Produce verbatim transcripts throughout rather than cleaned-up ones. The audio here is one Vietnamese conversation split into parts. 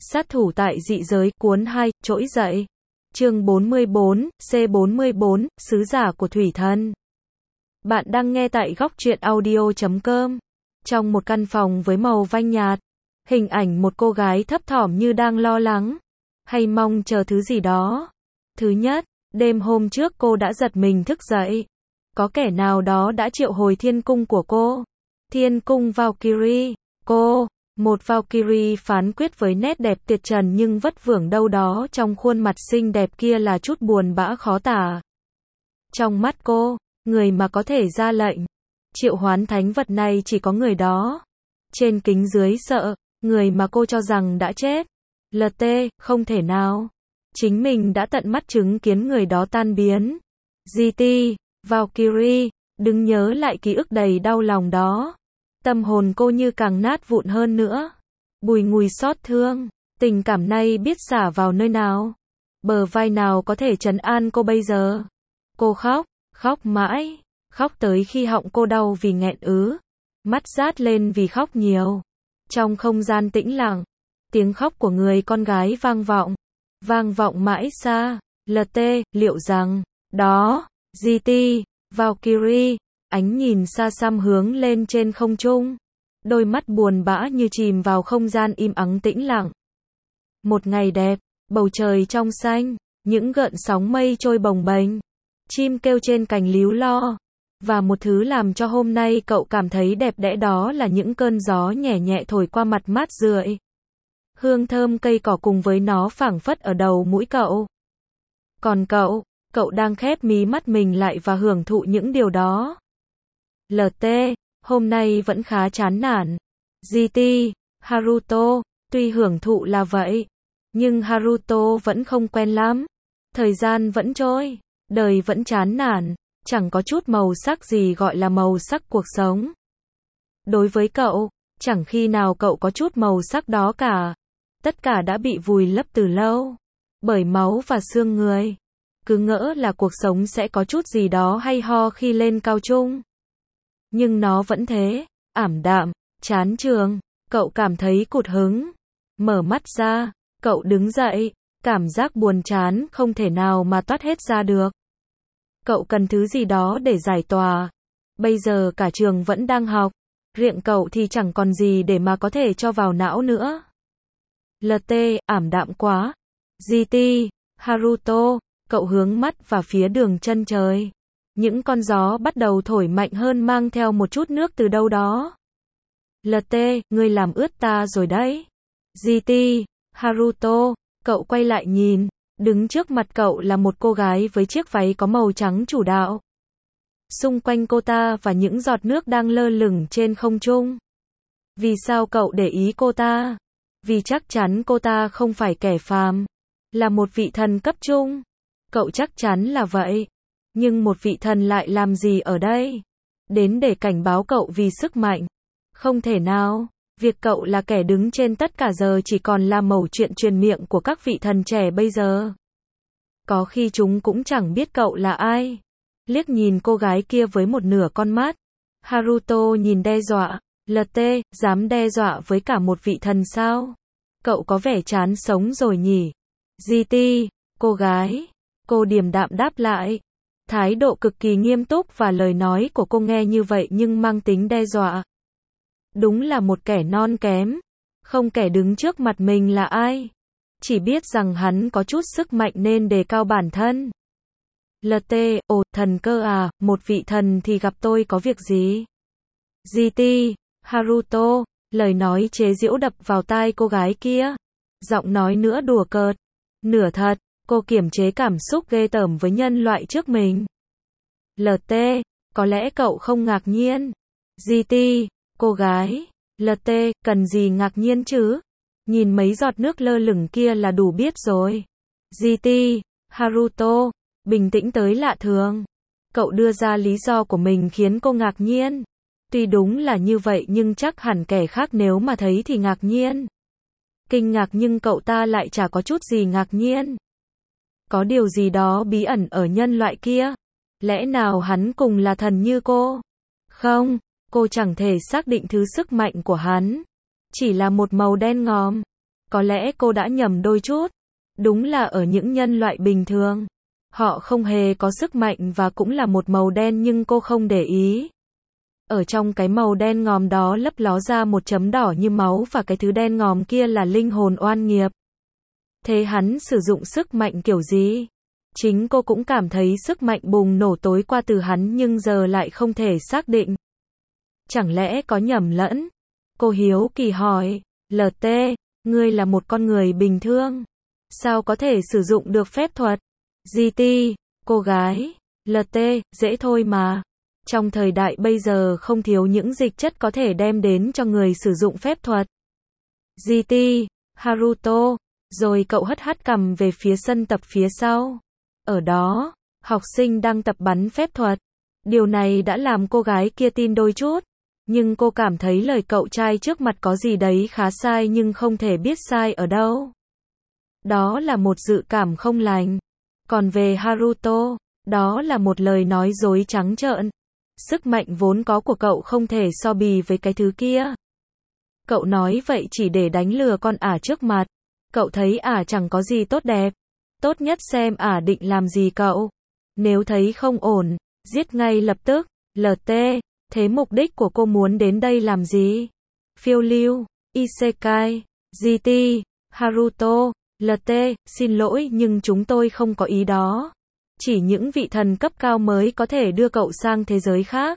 Sát thủ tại dị giới, cuốn hai, trỗi dậy. Chương bốn mươi bốn, C bốn mươi bốn, Sứ giả của thủy thần. Bạn đang nghe tại góc truyện audio chấm com. Trong một căn phòng với màu vanh nhạt, hình ảnh một cô gái thấp thỏm như đang lo lắng, hay mong chờ thứ gì đó. Thứ nhất, đêm hôm trước cô đã giật mình thức dậy. Có kẻ nào đó đã triệu hồi thiên cung của cô. Thiên cung Valkyrie. Cô, một Valkyrie phán quyết với nét đẹp tuyệt trần nhưng vất vưởng đâu đó trong khuôn mặt xinh đẹp kia là chút buồn bã khó tả. Trong mắt cô, người mà có thể ra lệnh triệu hoán thánh vật này chỉ có người đó. Trên kính dưới sợ, người mà cô cho rằng đã chết. lờ tê, không thể nào. Chính mình đã tận mắt chứng kiến người đó tan biến. giê tê, Valkyrie, đừng nhớ lại ký ức đầy đau lòng đó. Tâm hồn cô như càng nát vụn hơn nữa. Bùi ngùi xót thương, tình cảm này biết xả vào nơi nào. Bờ vai nào có thể trấn an cô bây giờ. Cô khóc, khóc mãi, khóc tới khi họng cô đau vì nghẹn ứ. Mắt rát lên vì khóc nhiều. Trong không gian tĩnh lặng, tiếng khóc của người con gái vang vọng. Vang vọng mãi xa. lờ tê, liệu rằng, đó, giê tê, Valkyrie, ánh nhìn xa xăm hướng lên trên không trung. Đôi mắt buồn bã như chìm vào không gian im ắng tĩnh lặng. Một ngày đẹp, bầu trời trong xanh, những gợn sóng mây trôi bồng bềnh, chim kêu trên cành líu lo. Và một thứ làm cho hôm nay cậu cảm thấy đẹp đẽ đó là những cơn gió nhẹ nhẹ thổi qua mặt mát rượi. Hương thơm cây cỏ cùng với nó phảng phất ở đầu mũi cậu. Còn cậu, cậu đang khép mí mắt mình lại và hưởng thụ những điều đó. lờ tê, hôm nay vẫn khá chán nản. giê tê, Haruto, tuy hưởng thụ là vậy, nhưng Haruto vẫn không quen lắm. Thời gian vẫn trôi, đời vẫn chán nản, chẳng có chút màu sắc gì gọi là màu sắc cuộc sống. Đối với cậu, chẳng khi nào cậu có chút màu sắc đó cả. Tất cả đã bị vùi lấp từ lâu, bởi máu và xương người. Cứ ngỡ là cuộc sống sẽ có chút gì đó hay ho khi lên cao trung. Nhưng nó vẫn thế, ảm đạm, chán trường, cậu cảm thấy cụt hứng. Mở mắt ra, cậu đứng dậy, cảm giác buồn chán không thể nào mà toát hết ra được. Cậu cần thứ gì đó để giải tỏa. Bây giờ cả trường vẫn đang học, riệng cậu thì chẳng còn gì để mà có thể cho vào não nữa. lờ tê, ảm đạm quá. giê tê, Haruto, cậu hướng mắt vào phía đường chân trời. Những con gió bắt đầu thổi mạnh hơn mang theo một chút nước từ đâu đó. lờ tê, ngươi làm ướt ta rồi đấy. giê tê, Haruto, cậu quay lại nhìn. Đứng trước mặt cậu là một cô gái với chiếc váy có màu trắng chủ đạo. Xung quanh cô ta và những giọt nước đang lơ lửng trên không trung. Vì sao cậu để ý cô ta? Vì chắc chắn cô ta không phải kẻ phàm, là một vị thần cấp trung. Cậu chắc chắn là vậy. Nhưng một vị thần lại làm gì ở đây? Đến để cảnh báo cậu vì sức mạnh. Không thể nào. Việc cậu là kẻ đứng trên tất cả giờ chỉ còn là mẩu chuyện truyền miệng của các vị thần trẻ bây giờ. Có khi chúng cũng chẳng biết cậu là ai. Liếc nhìn cô gái kia với một nửa con mắt. Haruto nhìn đe dọa. lờ tê, dám đe dọa với cả một vị thần sao? Cậu có vẻ chán sống rồi nhỉ? giê tê, cô gái. Cô điềm đạm đáp lại. Thái độ cực kỳ nghiêm túc và lời nói của cô nghe như vậy nhưng mang tính đe dọa. Đúng là một kẻ non kém. Không kẻ đứng trước mặt mình là ai. Chỉ biết rằng hắn có chút sức mạnh nên đề cao bản thân. lờ tê, ồ, thần cơ à, một vị thần thì gặp tôi có việc gì? giê tê, Haruto, lời nói chế giễu đập vào tai cô gái kia. Giọng nói nửa đùa cợt, nửa thật, cô kiềm chế cảm xúc ghê tởm với nhân loại trước mình. lờ tê, có lẽ cậu không ngạc nhiên. giê tê, cô gái. lờ tê, cần gì ngạc nhiên chứ? Nhìn mấy giọt nước lơ lửng kia là đủ biết rồi. giê tê, Haruto, bình tĩnh tới lạ thường. Cậu đưa ra lý do của mình khiến cô ngạc nhiên. Tuy đúng là như vậy nhưng chắc hẳn kẻ khác nếu mà thấy thì ngạc nhiên. Kinh ngạc nhưng cậu ta lại chả có chút gì ngạc nhiên. Có điều gì đó bí ẩn ở nhân loại kia. Lẽ nào hắn cùng là thần như cô? Không, cô chẳng thể xác định thứ sức mạnh của hắn. Chỉ là một màu đen ngòm. Có lẽ cô đã nhầm đôi chút. Đúng là ở những nhân loại bình thường, họ không hề có sức mạnh và cũng là một màu đen nhưng cô không để ý. Ở trong cái màu đen ngòm đó lấp ló ra một chấm đỏ như máu và cái thứ đen ngòm kia là linh hồn oan nghiệt. Thế hắn sử dụng sức mạnh kiểu gì? Chính cô cũng cảm thấy sức mạnh bùng nổ tối qua từ hắn nhưng giờ lại không thể xác định. Chẳng lẽ có nhầm lẫn? Cô hiếu kỳ hỏi, lờ tê, ngươi là một con người bình thường. Sao có thể sử dụng được phép thuật? giê tê, cô gái, lờ tê, dễ thôi mà. Trong thời đại bây giờ không thiếu những dịch chất có thể đem đến cho người sử dụng phép thuật. giê tê, Haruto, rồi cậu hất hất cằm về phía sân tập phía sau. Ở đó, học sinh đang tập bắn phép thuật. Điều này đã làm cô gái kia tin đôi chút. Nhưng cô cảm thấy lời cậu trai trước mặt có gì đấy khá sai nhưng không thể biết sai ở đâu. Đó là một dự cảm không lành. Còn về Haruto, đó là một lời nói dối trắng trợn. Sức mạnh vốn có của cậu không thể so bì với cái thứ kia. Cậu nói vậy chỉ để đánh lừa con ả trước mặt. Cậu thấy ả chẳng có gì tốt đẹp. Tốt nhất xem ả định làm gì cậu. Nếu thấy không ổn, giết ngay lập tức. lờ tê, thế mục đích của cô muốn đến đây làm gì? Phiêu lưu, Isekai, giê tê, Haruto, lờ tê, xin lỗi nhưng chúng tôi không có ý đó. Chỉ những vị thần cấp cao mới có thể đưa cậu sang thế giới khác.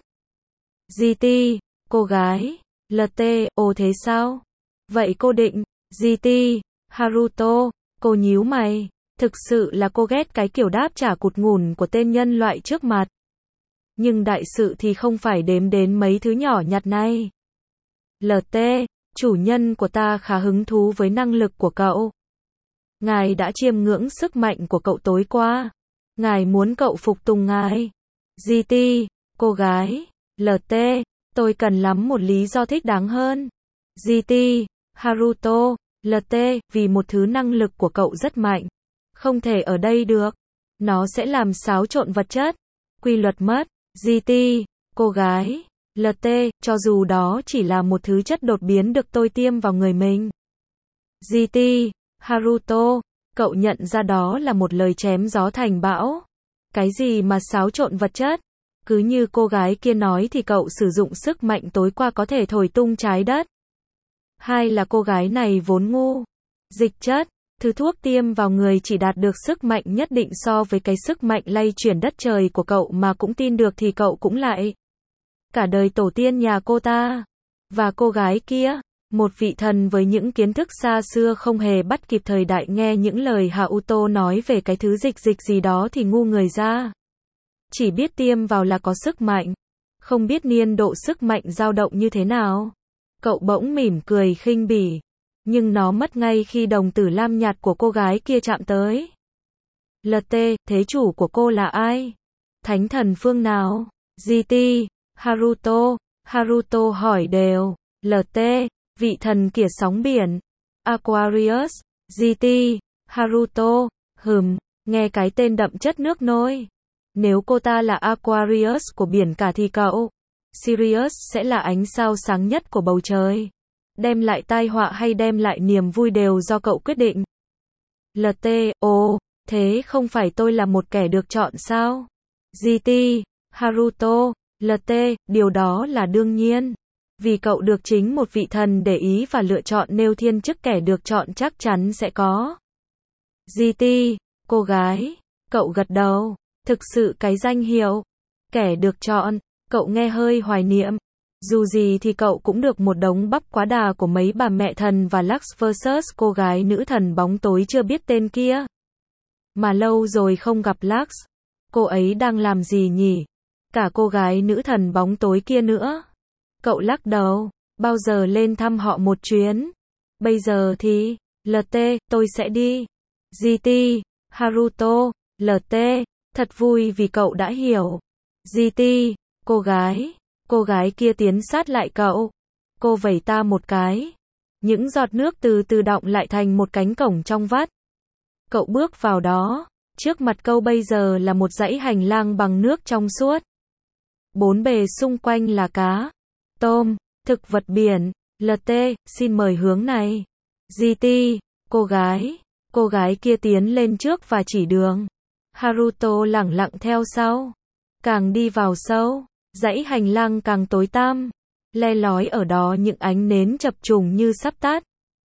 giê tê, cô gái, lờ tê, ồ thế sao? Vậy cô định, giê tê, Haruto, cô nhíu mày. Thực sự là cô ghét cái kiểu đáp trả cụt ngủn của tên nhân loại trước mặt. Nhưng đại sự thì không phải đếm đến mấy thứ nhỏ nhặt này. lờ tê, chủ nhân của ta khá hứng thú với năng lực của cậu. Ngài đã chiêm ngưỡng sức mạnh của cậu tối qua. Ngài muốn cậu phục tùng ngài. giê tê, cô gái, lờ tê, tôi cần lắm một lý do thích đáng hơn. giê tê, Haruto, lờ tê, vì một thứ năng lực của cậu rất mạnh. Không thể ở đây được. Nó sẽ làm xáo trộn vật chất. Quy luật mất. giê tê, cô gái, lờ tê, cho dù đó chỉ là một thứ chất đột biến được tôi tiêm vào người mình. giê tê, Haruto, cậu nhận ra đó là một lời chém gió thành bão. Cái gì mà xáo trộn vật chất? Cứ như cô gái kia nói thì cậu sử dụng sức mạnh tối qua có thể thổi tung trái đất. Hai là cô gái này vốn ngu. Dịch chất, thứ thuốc tiêm vào người chỉ đạt được sức mạnh nhất định so với cái sức mạnh lay chuyển đất trời của cậu mà cũng tin được thì cậu cũng lại. Cả đời tổ tiên nhà cô ta. Và cô gái kia, một vị thần với những kiến thức xa xưa không hề bắt kịp thời đại nghe những lời Haruto nói về cái thứ dịch dịch gì đó thì ngu người ra. Chỉ biết tiêm vào là có sức mạnh. Không biết niên độ sức mạnh dao động như thế nào. Cậu bỗng mỉm cười khinh bỉ. Nhưng nó mất ngay khi đồng tử lam nhạt của cô gái kia chạm tới. lờ tê, thế chủ của cô là ai? Thánh thần phương nào? giê tê, Haruto, Haruto hỏi đều. lờ tê, vị thần kìa sóng biển. Aquarius, giê tê, Haruto, hừm, nghe cái tên đậm chất nước nôi. Nếu cô ta là Aquarius của biển cả thì cậu, Sirius sẽ là ánh sao sáng nhất của bầu trời. Đem lại tai họa hay đem lại niềm vui đều do cậu quyết định. lờ tê, ồ, thế không phải tôi là một kẻ được chọn sao? giê tê, Haruto, lờ tê, điều đó là đương nhiên. Vì cậu được chính một vị thần để ý và lựa chọn nêu thiên chức kẻ được chọn chắc chắn sẽ có. giê tê, cô gái, cậu gật đầu. Thực sự cái danh hiệu kẻ được chọn, cậu nghe hơi hoài niệm. Dù gì thì cậu cũng được một đống bắp quá đà của mấy bà mẹ thần và Lux versus cô gái nữ thần bóng tối chưa biết tên kia. Mà lâu rồi không gặp Lux. Cô ấy đang làm gì nhỉ? Cả cô gái nữ thần bóng tối kia nữa. Cậu lắc đầu. Bao giờ lên thăm họ một chuyến? Bây giờ thì, lờ tê, tôi sẽ đi. giê tê, Haruto, lờ tê, thật vui vì cậu đã hiểu. giê tê, cô gái. Cô gái kia tiến sát lại cậu. Cô vẩy ta một cái. Những giọt nước từ từ đọng lại thành một cánh cổng trong vắt. Cậu bước vào đó. Trước mặt cậu bây giờ là một dãy hành lang bằng nước trong suốt. Bốn bề xung quanh là cá, tôm, thực vật biển. lờ tê, xin mời hướng này. giê tê, Cô gái, cô gái kia tiến lên trước và chỉ đường. Haruto lẳng lặng theo sau. Càng đi vào sâu, dãy hành lang càng tối tăm. Le lói ở đó những ánh nến chập trùng như sắp tắt.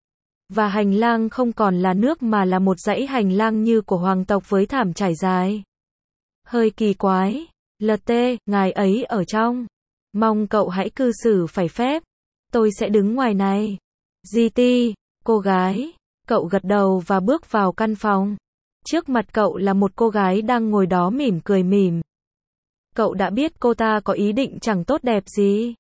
Và hành lang không còn là nước mà là một dãy hành lang như của hoàng tộc với thảm trải dài. Hơi kỳ quái. lờ tê, ngài ấy ở trong. Mong cậu hãy cư xử phải phép. Tôi sẽ đứng ngoài này. giê tê, cô gái. Cậu gật đầu và bước vào căn phòng. Trước mặt cậu là một cô gái đang ngồi đó mỉm cười mỉm. Cậu đã biết cô ta có ý định chẳng tốt đẹp gì.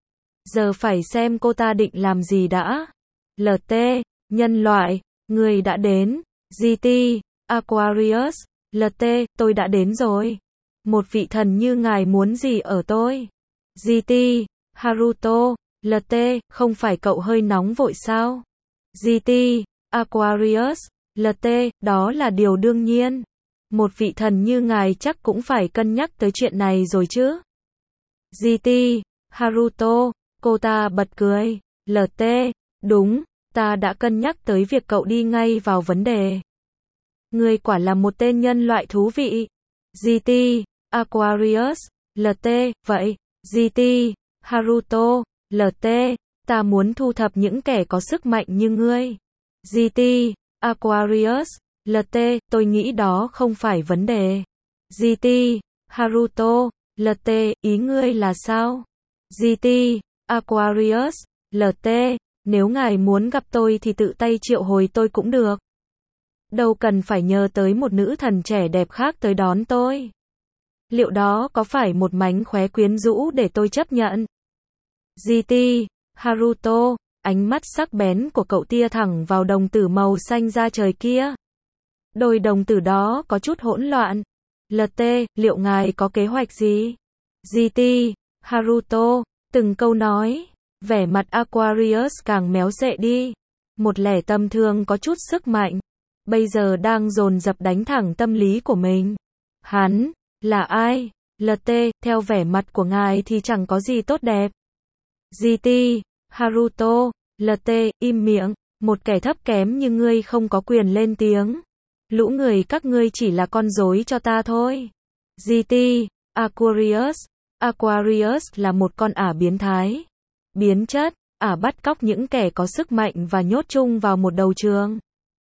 Giờ phải xem cô ta định làm gì đã. lờ tê, nhân loại, người đã đến. giê tê, Aquarius, lờ tê, tôi đã đến rồi. Một vị thần như ngài muốn gì ở tôi? giê tê, Haruto, lờ tê, không phải cậu hơi nóng vội sao? giê tê, Aquarius, lờ tê, đó là điều đương nhiên. Một vị thần như ngài chắc cũng phải cân nhắc tới chuyện này rồi chứ. giê tê, Haruto, cô ta bật cười. lờ tê, đúng, ta đã cân nhắc tới việc cậu đi ngay vào vấn đề. Ngươi quả là một tên nhân loại thú vị. giê tê, Aquarius, lờ tê, vậy, giê tê, Haruto, lờ tê, ta muốn thu thập những kẻ có sức mạnh như ngươi. giê tê, Aquarius, lờ tê, tôi nghĩ đó không phải vấn đề. giê tê, Haruto, lờ tê, ý ngươi là sao? giê tê, Aquarius, lờ tê, nếu ngài muốn gặp tôi thì tự tay triệu hồi tôi cũng được. Đâu cần phải nhờ tới một nữ thần trẻ đẹp khác tới đón tôi. Liệu đó có phải một mánh khóe quyến rũ để tôi chấp nhận? giê tê, Haruto, ánh mắt sắc bén của cậu tia thẳng vào đồng tử màu xanh da trời kia. Đôi đồng tử đó có chút hỗn loạn. lờ tê, liệu ngài có kế hoạch gì? giê tê, Haruto, từng câu nói. Vẻ mặt Aquarius càng méo xệ đi. Một lẻ tầm thường có chút sức mạnh. Bây giờ đang dồn dập đánh thẳng tâm lý của mình. Hắn, là ai? lờ tê, theo vẻ mặt của ngài thì chẳng có gì tốt đẹp. giê tê, Haruto, lờ tê, im miệng. Một kẻ thấp kém như ngươi không có quyền lên tiếng. Lũ người các ngươi chỉ là con rối cho ta thôi. giê tê, Aquarius, Aquarius là một con ả biến thái. Biến chất, ả bắt cóc những kẻ có sức mạnh và nhốt chung vào một đầu trường.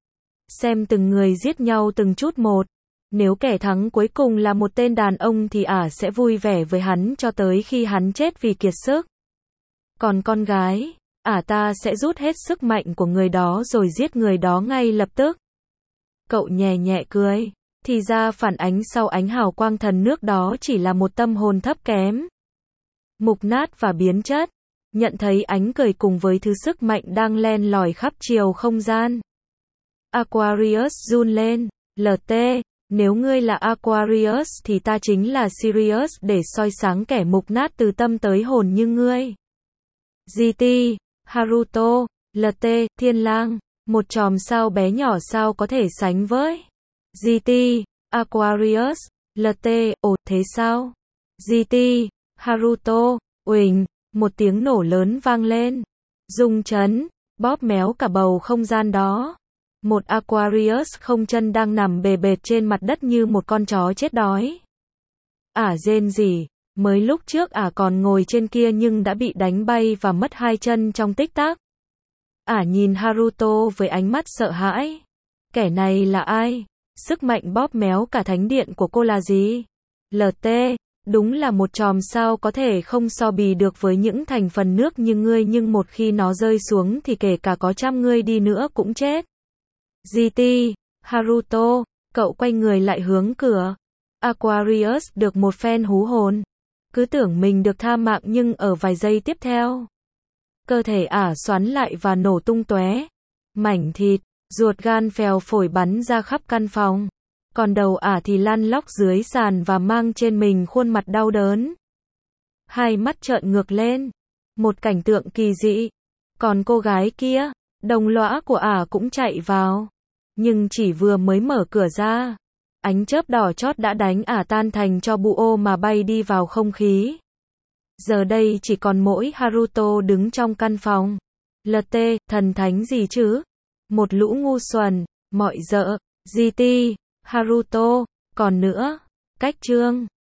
Xem từng người giết nhau từng chút một. Nếu kẻ thắng cuối cùng là một tên đàn ông thì ả sẽ vui vẻ với hắn cho tới khi hắn chết vì kiệt sức. Còn con gái, ả ta sẽ rút hết sức mạnh của người đó rồi giết người đó ngay lập tức. Cậu nhẹ nhẹ cười. Thì ra phản ánh sau ánh hào quang thần nước đó chỉ là một tâm hồn thấp kém, mục nát và biến chất. Nhận thấy ánh cười cùng với thứ sức mạnh đang len lỏi khắp chiều không gian. Aquarius run lên. lờ tê, nếu ngươi là Aquarius thì ta chính là Sirius để soi sáng kẻ mục nát từ tâm tới hồn như ngươi. giê tê, Haruto, lờ tê, thiên lang, một chòm sao bé nhỏ sao có thể sánh với. giê tê, Aquarius, lờ tê, ồ, thế sao? giê tê, Haruto, uỳnh, một tiếng nổ lớn vang lên. Rung chấn, bóp méo cả bầu không gian đó. Một Aquarius không chân đang nằm bề bệt trên mặt đất như một con chó chết đói. Ả rên rỉ, mới lúc trước ả còn ngồi trên kia nhưng đã bị đánh bay và mất hai chân trong tích tắc. Ả nhìn Haruto với ánh mắt sợ hãi. Kẻ này là ai? Sức mạnh bóp méo cả thánh điện của cô là gì? lờ tê, đúng là một chòm sao có thể không so bì được với những thành phần nước như ngươi, nhưng một khi nó rơi xuống thì kể cả có trăm ngươi đi nữa cũng chết. giê tê, Haruto, cậu quay người lại hướng cửa. Aquarius được một phen hú hồn. Cứ tưởng mình được tha mạng nhưng ở vài giây tiếp theo, cơ thể ả xoắn lại và nổ tung tóe. Mảnh thịt, ruột gan phèo phổi bắn ra khắp căn phòng. Còn đầu ả thì lăn lóc dưới sàn và mang trên mình khuôn mặt đau đớn. Hai mắt trợn ngược lên. Một cảnh tượng kỳ dị. Còn cô gái kia, đồng lõa của ả cũng chạy vào. Nhưng chỉ vừa mới mở cửa ra, ánh chớp đỏ chót đã đánh ả tan thành tro bụi mà bay đi vào không khí. Giờ đây chỉ còn mỗi Haruto đứng trong căn phòng. lờ tê, thần thánh gì chứ? Một lũ ngu xuẩn, mọi dợ, giê tê, Haruto, còn nữa, cách chương.